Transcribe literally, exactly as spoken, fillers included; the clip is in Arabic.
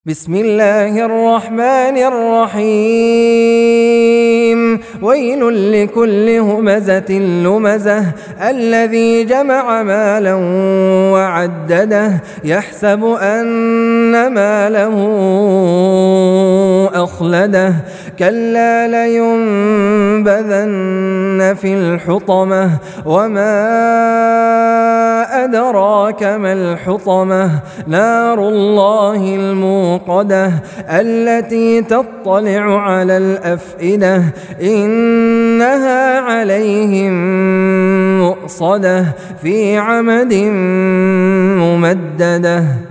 بسم الله الرحمن الرحيم ويل لكل همزة لمزة الذي جمع مالا وعدده يحسب أن ماله أخلده كلا لينبذن في الحطمة وما أدراك ما الحطمة نار الله الموقدة التي تطلع على الأفئدة إنها عليهم مؤصدة في عمد ممددة.